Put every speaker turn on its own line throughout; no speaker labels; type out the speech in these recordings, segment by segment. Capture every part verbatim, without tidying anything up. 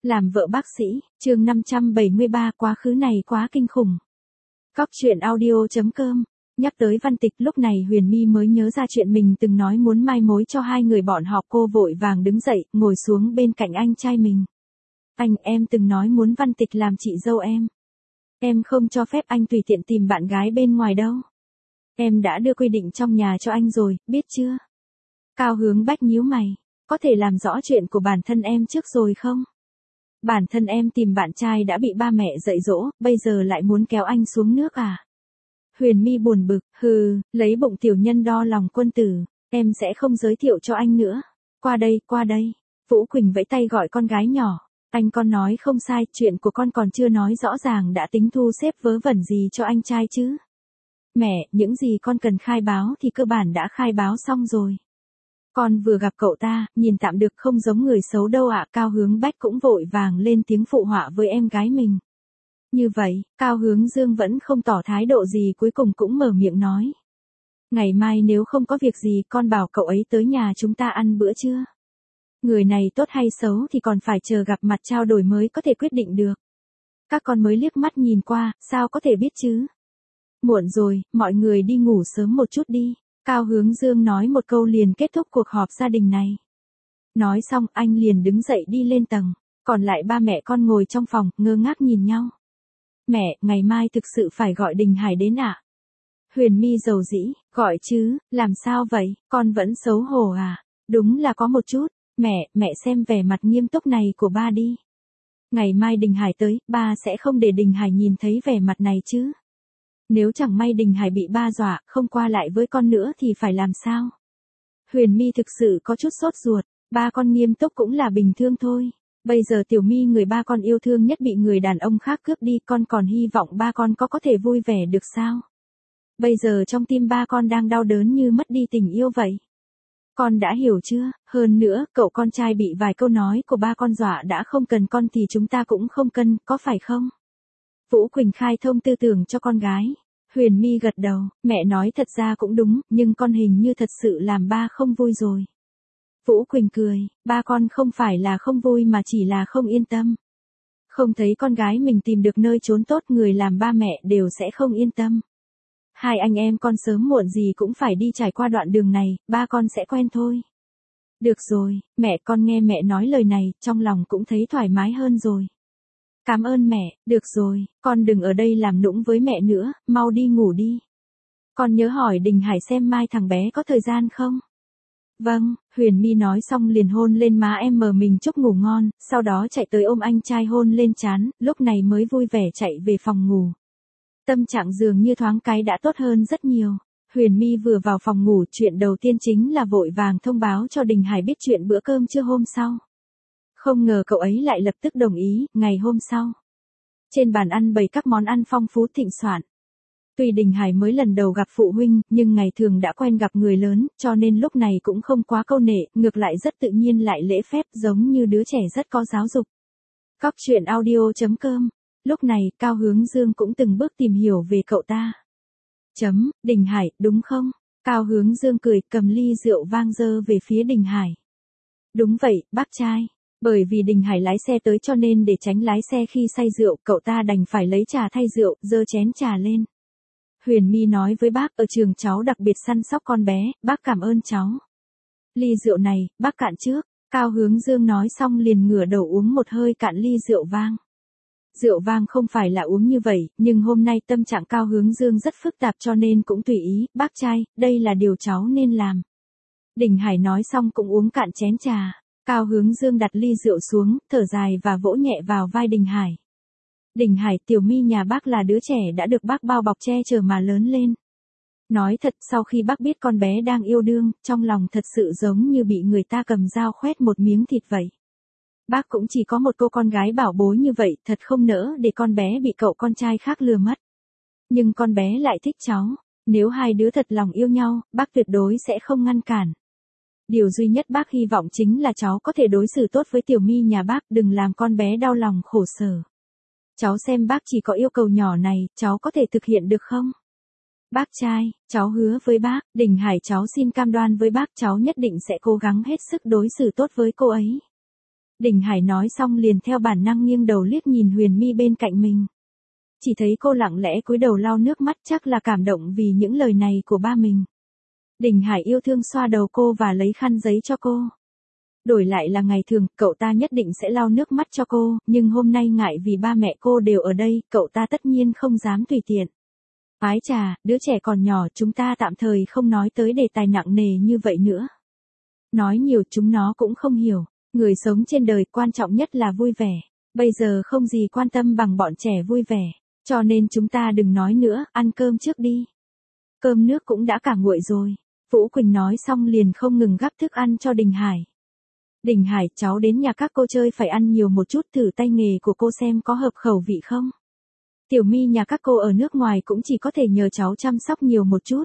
Làm vợ bác sĩ, chương năm trăm bảy mươi ba quá khứ này quá kinh khủng. Cóc truyện audio chấm com. Nhắc tới Văn Tịch lúc này Huyền My mới nhớ ra chuyện mình từng nói muốn mai mối cho hai người bọn họ. Cô vội vàng đứng dậy, ngồi xuống bên cạnh anh trai mình. Anh, em từng nói muốn Văn Tịch làm chị dâu em. Em không cho phép anh tùy tiện tìm bạn gái bên ngoài đâu. Em đã đưa quy định trong nhà cho anh rồi, biết chưa? Cao Hướng Bách nhíu mày. Có thể làm rõ chuyện của bản thân em trước rồi không? Bản thân em tìm bạn trai đã bị ba mẹ dạy dỗ, bây giờ lại muốn kéo anh xuống nước à? Huyền My buồn bực, hừ, lấy bụng tiểu nhân đo lòng quân tử, em sẽ không giới thiệu cho anh nữa. Qua đây, qua đây. Vũ Quỳnh vẫy tay gọi con gái nhỏ. Anh con nói không sai, chuyện của con còn chưa nói rõ ràng đã tính thu xếp vớ vẩn gì cho anh trai chứ? Mẹ, những gì con cần khai báo thì cơ bản đã khai báo xong rồi. Con vừa gặp cậu ta, nhìn tạm được không giống người xấu đâu ạ. Cao Hướng Bách cũng vội vàng lên tiếng phụ họa với em gái mình. Như vậy, Cao Hướng Dương vẫn không tỏ thái độ gì, cuối cùng cũng mở miệng nói. Ngày mai nếu không có việc gì con bảo cậu ấy tới nhà chúng ta ăn bữa trưa. Người này tốt hay xấu thì còn phải chờ gặp mặt trao đổi mới có thể quyết định được. Các con mới liếc mắt nhìn qua, sao có thể biết chứ? Muộn rồi, mọi người đi ngủ sớm một chút đi. Cao Hướng Dương nói một câu liền kết thúc cuộc họp gia đình này. Nói xong anh liền đứng dậy đi lên tầng, còn lại ba mẹ con ngồi trong phòng, ngơ ngác nhìn nhau. Mẹ, ngày mai thực sự phải gọi Đình Hải đến ạ? À? Huyền My dầu dĩ, gọi chứ, làm sao vậy, con vẫn xấu hổ à? Đúng là có một chút, mẹ, mẹ xem vẻ mặt nghiêm túc này của ba đi. Ngày mai Đình Hải tới, ba sẽ không để Đình Hải nhìn thấy vẻ mặt này chứ. Nếu chẳng may Đình Hải bị ba dọa, không qua lại với con nữa thì phải làm sao? Huyền My thực sự có chút sốt ruột, ba con nghiêm túc cũng là bình thường thôi. Bây giờ Tiểu My người ba con yêu thương nhất bị người đàn ông khác cướp đi, con còn hy vọng ba con có có thể vui vẻ được sao? Bây giờ trong tim ba con đang đau đớn như mất đi tình yêu vậy. Con đã hiểu chưa? Hơn nữa, cậu con trai bị vài câu nói của ba con dọa đã không cần con thì chúng ta cũng không cần, có phải không? Vũ Quỳnh khai thông tư tưởng cho con gái. Huyền My gật đầu, mẹ nói thật ra cũng đúng, nhưng con hình như thật sự làm ba không vui rồi. Vũ Quỳnh cười, ba con không phải là không vui mà chỉ là không yên tâm. Không thấy con gái mình tìm được nơi trốn tốt, người làm ba mẹ đều sẽ không yên tâm. Hai anh em con sớm muộn gì cũng phải đi trải qua đoạn đường này, ba con sẽ quen thôi. Được rồi, mẹ, con nghe mẹ nói lời này, trong lòng cũng thấy thoải mái hơn rồi. Cảm ơn mẹ, được rồi, con đừng ở đây làm nũng với mẹ nữa, mau đi ngủ đi. Con nhớ hỏi Đình Hải xem mai thằng bé có thời gian không? Vâng, Huyền My nói xong liền hôn lên má em mờ mình chúc ngủ ngon, sau đó chạy tới ôm anh trai hôn lên trán, lúc này mới vui vẻ chạy về phòng ngủ. Tâm trạng dường như thoáng cái đã tốt hơn rất nhiều. Huyền My vừa vào phòng ngủ, chuyện đầu tiên chính là vội vàng thông báo cho Đình Hải biết chuyện bữa cơm trưa hôm sau. Không ngờ cậu ấy lại lập tức đồng ý. Ngày hôm sau, trên bàn ăn bày các món ăn phong phú thịnh soạn. Tuy Đình Hải mới lần đầu gặp phụ huynh, nhưng ngày thường đã quen gặp người lớn, cho nên lúc này cũng không quá câu nệ, ngược lại rất tự nhiên lại lễ phép, giống như đứa trẻ rất có giáo dục. Cóc truyện audio chấm com. Lúc này, Cao Hướng Dương cũng từng bước tìm hiểu về cậu ta. Chấm, Đình Hải, đúng không? Cao Hướng Dương cười, cầm ly rượu vang dơ về phía Đình Hải. Đúng vậy, bác trai. Bởi vì Đình Hải lái xe tới cho nên để tránh lái xe khi say rượu, cậu ta đành phải lấy trà thay rượu, dơ chén trà lên. Huyền My nói với bác, ở trường cháu đặc biệt săn sóc con bé, bác cảm ơn cháu. Ly rượu này, bác cạn trước. Cao Hướng Dương nói xong liền ngửa đầu uống một hơi cạn ly rượu vang. Rượu vang không phải là uống như vậy, nhưng hôm nay tâm trạng Cao Hướng Dương rất phức tạp cho nên cũng tùy ý, bác trai, đây là điều cháu nên làm. Đình Hải nói xong cũng uống cạn chén trà. Cao Hướng Dương đặt ly rượu xuống, thở dài và vỗ nhẹ vào vai Đình Hải. Đình Hải, Tiểu My nhà bác là đứa trẻ đã được bác bao bọc che chở mà lớn lên. Nói thật, sau khi bác biết con bé đang yêu đương, trong lòng thật sự giống như bị người ta cầm dao khoét một miếng thịt vậy. Bác cũng chỉ có một cô con gái bảo bối như vậy, thật không nỡ để con bé bị cậu con trai khác lừa mất. Nhưng con bé lại thích cháu, nếu hai đứa thật lòng yêu nhau, bác tuyệt đối sẽ không ngăn cản. Điều duy nhất bác hy vọng chính là cháu có thể đối xử tốt với Tiểu My nhà bác, đừng làm con bé đau lòng khổ sở. Cháu xem bác chỉ có yêu cầu nhỏ này, cháu có thể thực hiện được không? Bác trai, cháu hứa với bác, Đình Hải cháu xin cam đoan với bác cháu nhất định sẽ cố gắng hết sức đối xử tốt với cô ấy. Đình Hải nói xong liền theo bản năng nghiêng đầu liếc nhìn Huyền My bên cạnh mình. Chỉ thấy cô lặng lẽ cúi đầu lau nước mắt, chắc là cảm động vì những lời này của ba mình. Đình Hải yêu thương xoa đầu cô và lấy khăn giấy cho cô. Đổi lại là ngày thường, cậu ta nhất định sẽ lau nước mắt cho cô, nhưng hôm nay ngại vì ba mẹ cô đều ở đây, cậu ta tất nhiên không dám tùy tiện. Ái chà, đứa trẻ còn nhỏ, chúng ta tạm thời không nói tới đề tài nặng nề như vậy nữa. Nói nhiều chúng nó cũng không hiểu, người sống trên đời quan trọng nhất là vui vẻ. Bây giờ không gì quan tâm bằng bọn trẻ vui vẻ, cho nên chúng ta đừng nói nữa, ăn cơm trước đi. Cơm nước cũng đã cả nguội rồi. Vũ Quỳnh nói xong liền không ngừng gắp thức ăn cho Đình Hải. Đình Hải, cháu đến nhà các cô chơi phải ăn nhiều một chút, thử tay nghề của cô xem có hợp khẩu vị không. Tiểu My nhà các cô ở nước ngoài cũng chỉ có thể nhờ cháu chăm sóc nhiều một chút.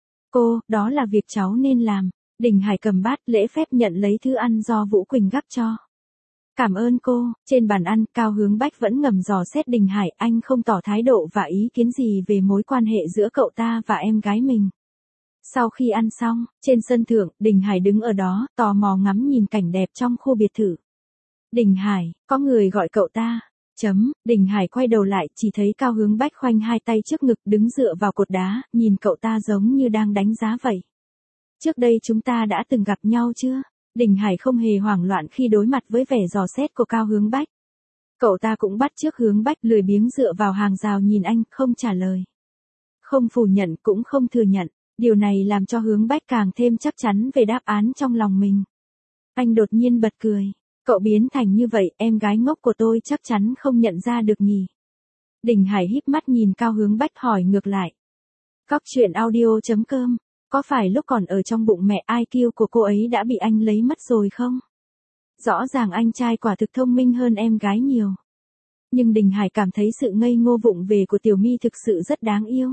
Cô, đó là việc cháu nên làm. Đình Hải cầm bát lễ phép nhận lấy thứ ăn do Vũ Quỳnh gắp cho. Cảm ơn cô. Trên bàn ăn, Cao Hướng Bách vẫn ngầm dò xét Đình Hải, anh không tỏ thái độ và ý kiến gì về mối quan hệ giữa cậu ta và em gái mình. Sau khi ăn xong, trên sân thượng, Đình Hải đứng ở đó, tò mò ngắm nhìn cảnh đẹp trong khu biệt thự. Đình Hải, có người gọi cậu ta. Chấm, Đình Hải quay đầu lại, chỉ thấy Cao Hướng Bách khoanh hai tay trước ngực đứng dựa vào cột đá, nhìn cậu ta giống như đang đánh giá vậy. Trước đây chúng ta đã từng gặp nhau chưa? Đình Hải không hề hoảng loạn khi đối mặt với vẻ dò xét của Cao Hướng Bách. Cậu ta cũng bắt chước Hướng Bách lười biếng dựa vào hàng rào nhìn anh, không trả lời. Không phủ nhận cũng không thừa nhận. Điều này làm cho Hướng Bách càng thêm chắc chắn về đáp án trong lòng mình. Anh đột nhiên bật cười. Cậu biến thành như vậy, em gái ngốc của tôi chắc chắn không nhận ra được nhỉ. Đình Hải híp mắt nhìn Cao Hướng Bách hỏi ngược lại. Cóc truyện audio chấm com. Có phải lúc còn ở trong bụng mẹ i kiu của cô ấy đã bị anh lấy mất rồi không? Rõ ràng anh trai quả thực thông minh hơn em gái nhiều. Nhưng Đình Hải cảm thấy sự ngây ngô vụng về của Tiểu My thực sự rất đáng yêu.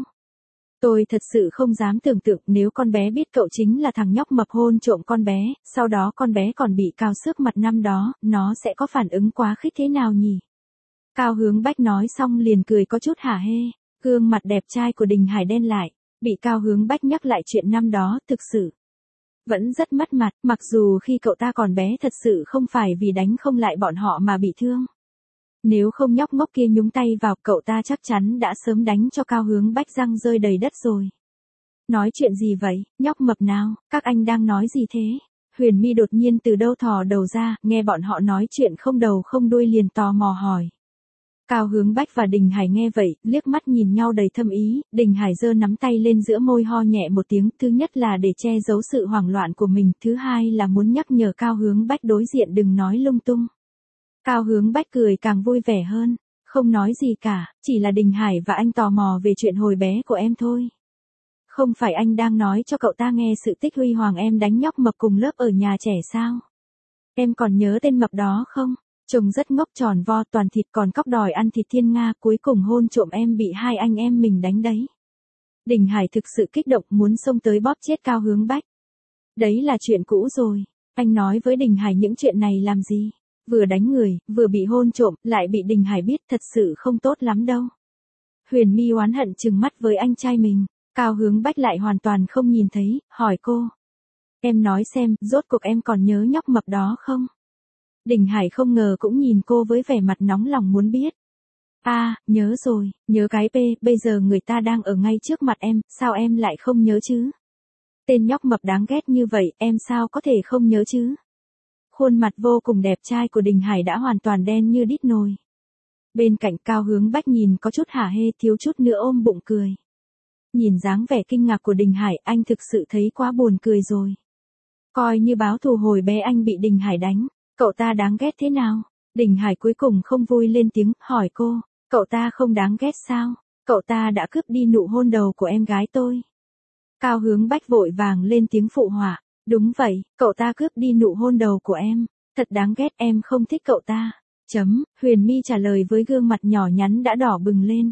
Tôi thật sự không dám tưởng tượng nếu con bé biết cậu chính là thằng nhóc mập hôn trộm con bé, sau đó con bé còn bị cào xước mặt năm đó, nó sẽ có phản ứng quá khích thế nào nhỉ? Cao Hướng Bách nói xong liền cười có chút hả hê, gương mặt đẹp trai của Đình Hải đen lại, bị Cao Hướng Bách nhắc lại chuyện năm đó, thực sự vẫn rất mất mặt, mặc dù khi cậu ta còn bé thật sự không phải vì đánh không lại bọn họ mà bị thương. Nếu không nhóc ngốc kia nhúng tay vào, cậu ta chắc chắn đã sớm đánh cho Cao Hướng Bách răng rơi đầy đất rồi. Nói chuyện gì vậy, nhóc mập nào, các anh đang nói gì thế? Huyền My đột nhiên từ đâu thò đầu ra, nghe bọn họ nói chuyện không đầu không đuôi liền tò mò hỏi. Cao Hướng Bách và Đình Hải nghe vậy, liếc mắt nhìn nhau đầy thâm ý, Đình Hải giơ nắm tay lên giữa môi ho nhẹ một tiếng, thứ nhất là để che giấu sự hoảng loạn của mình, thứ hai là muốn nhắc nhở Cao Hướng Bách đối diện đừng nói lung tung. Cao Hướng Bách cười càng vui vẻ hơn, không nói gì cả, chỉ là Đình Hải và anh tò mò về chuyện hồi bé của em thôi. Không phải anh đang nói cho cậu ta nghe sự tích huy hoàng em đánh nhóc mập cùng lớp ở nhà trẻ sao? Em còn nhớ tên mập đó không? Trông rất ngốc tròn vo toàn thịt còn cóc đòi ăn thịt thiên nga, cuối cùng hôn trộm em bị hai anh em mình đánh đấy. Đình Hải thực sự kích động muốn xông tới bóp chết Cao Hướng Bách. Đấy là chuyện cũ rồi, anh nói với Đình Hải những chuyện này làm gì? Vừa đánh người, vừa bị hôn trộm, lại bị Đình Hải biết thật sự không tốt lắm đâu. Huyền My oán hận trừng mắt với anh trai mình, Cao Hướng Bách lại hoàn toàn không nhìn thấy, hỏi cô. Em nói xem, rốt cuộc em còn nhớ nhóc mập đó không? Đình Hải không ngờ cũng nhìn cô với vẻ mặt nóng lòng muốn biết. A, à, nhớ rồi, nhớ cái p, bây giờ người ta đang ở ngay trước mặt em, sao em lại không nhớ chứ? Tên nhóc mập đáng ghét như vậy, em sao có thể không nhớ chứ? Khuôn mặt vô cùng đẹp trai của Đình Hải đã hoàn toàn đen như đít nồi. Bên cạnh Cao Hướng Bách nhìn có chút hả hê, thiếu chút nữa ôm bụng cười. Nhìn dáng vẻ kinh ngạc của Đình Hải, anh thực sự thấy quá buồn cười rồi. Coi như báo thù hồi bé anh bị Đình Hải đánh, cậu ta đáng ghét thế nào? Đình Hải cuối cùng không vui lên tiếng, hỏi cô, cậu ta không đáng ghét sao? Cậu ta đã cướp đi nụ hôn đầu của em gái tôi. Cao Hướng Bách vội vàng lên tiếng phụ họa. Đúng vậy, cậu ta cướp đi nụ hôn đầu của em, thật đáng ghét, em không thích cậu ta. Chấm, Huyền My trả lời với gương mặt nhỏ nhắn đã đỏ bừng lên.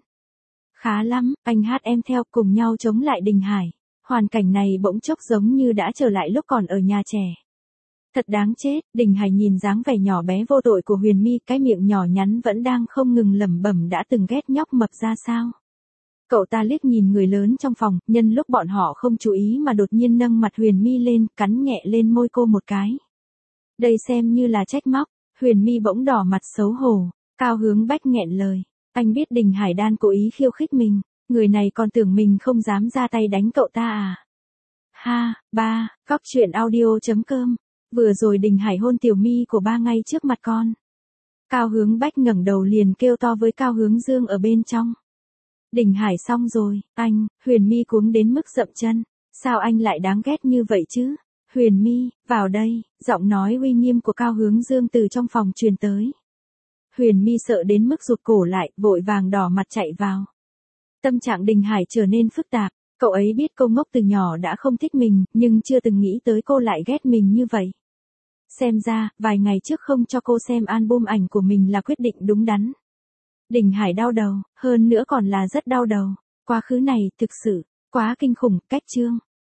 Khá lắm, anh hát em theo, cùng nhau chống lại Đình Hải. Hoàn cảnh này bỗng chốc giống như đã trở lại lúc còn ở nhà trẻ. Thật đáng chết, Đình Hải nhìn dáng vẻ nhỏ bé vô tội của Huyền My, cái miệng nhỏ nhắn vẫn đang không ngừng lẩm bẩm đã từng ghét nhóc mập ra sao. Cậu ta liếc nhìn người lớn trong phòng, nhân lúc bọn họ không chú ý mà đột nhiên nâng mặt Huyền My lên, cắn nhẹ lên môi cô một cái. Đây xem như là trách móc, Huyền My bỗng đỏ mặt xấu hổ, Cao Hướng Bách nghẹn lời. Anh biết Đình Hải Đan cố ý khiêu khích mình, người này còn tưởng mình không dám ra tay đánh cậu ta à. Ha, ba, cóc truyện audio chấm com. Vừa rồi Đình Hải hôn Tiểu My của ba ngay trước mặt con. Cao Hướng Bách ngẩng đầu liền kêu to với Cao Hướng Dương ở bên trong. Đình Hải xong rồi, anh. Huyền My cuống đến mức dậm chân. Sao anh lại đáng ghét như vậy chứ? Huyền My, vào đây, giọng nói uy nghiêm của Cao Hướng Dương từ trong phòng truyền tới. Huyền My sợ đến mức rụt cổ lại, vội vàng đỏ mặt chạy vào. Tâm trạng Đình Hải trở nên phức tạp, cậu ấy biết cô ngốc từ nhỏ đã không thích mình, nhưng chưa từng nghĩ tới cô lại ghét mình như vậy. Xem ra, vài ngày trước không cho cô xem album ảnh của mình là quyết định đúng đắn. Đình Hải đau đầu, hơn nữa còn là rất đau đầu. Quá khứ này, thực sự, quá kinh khủng. Cách chương.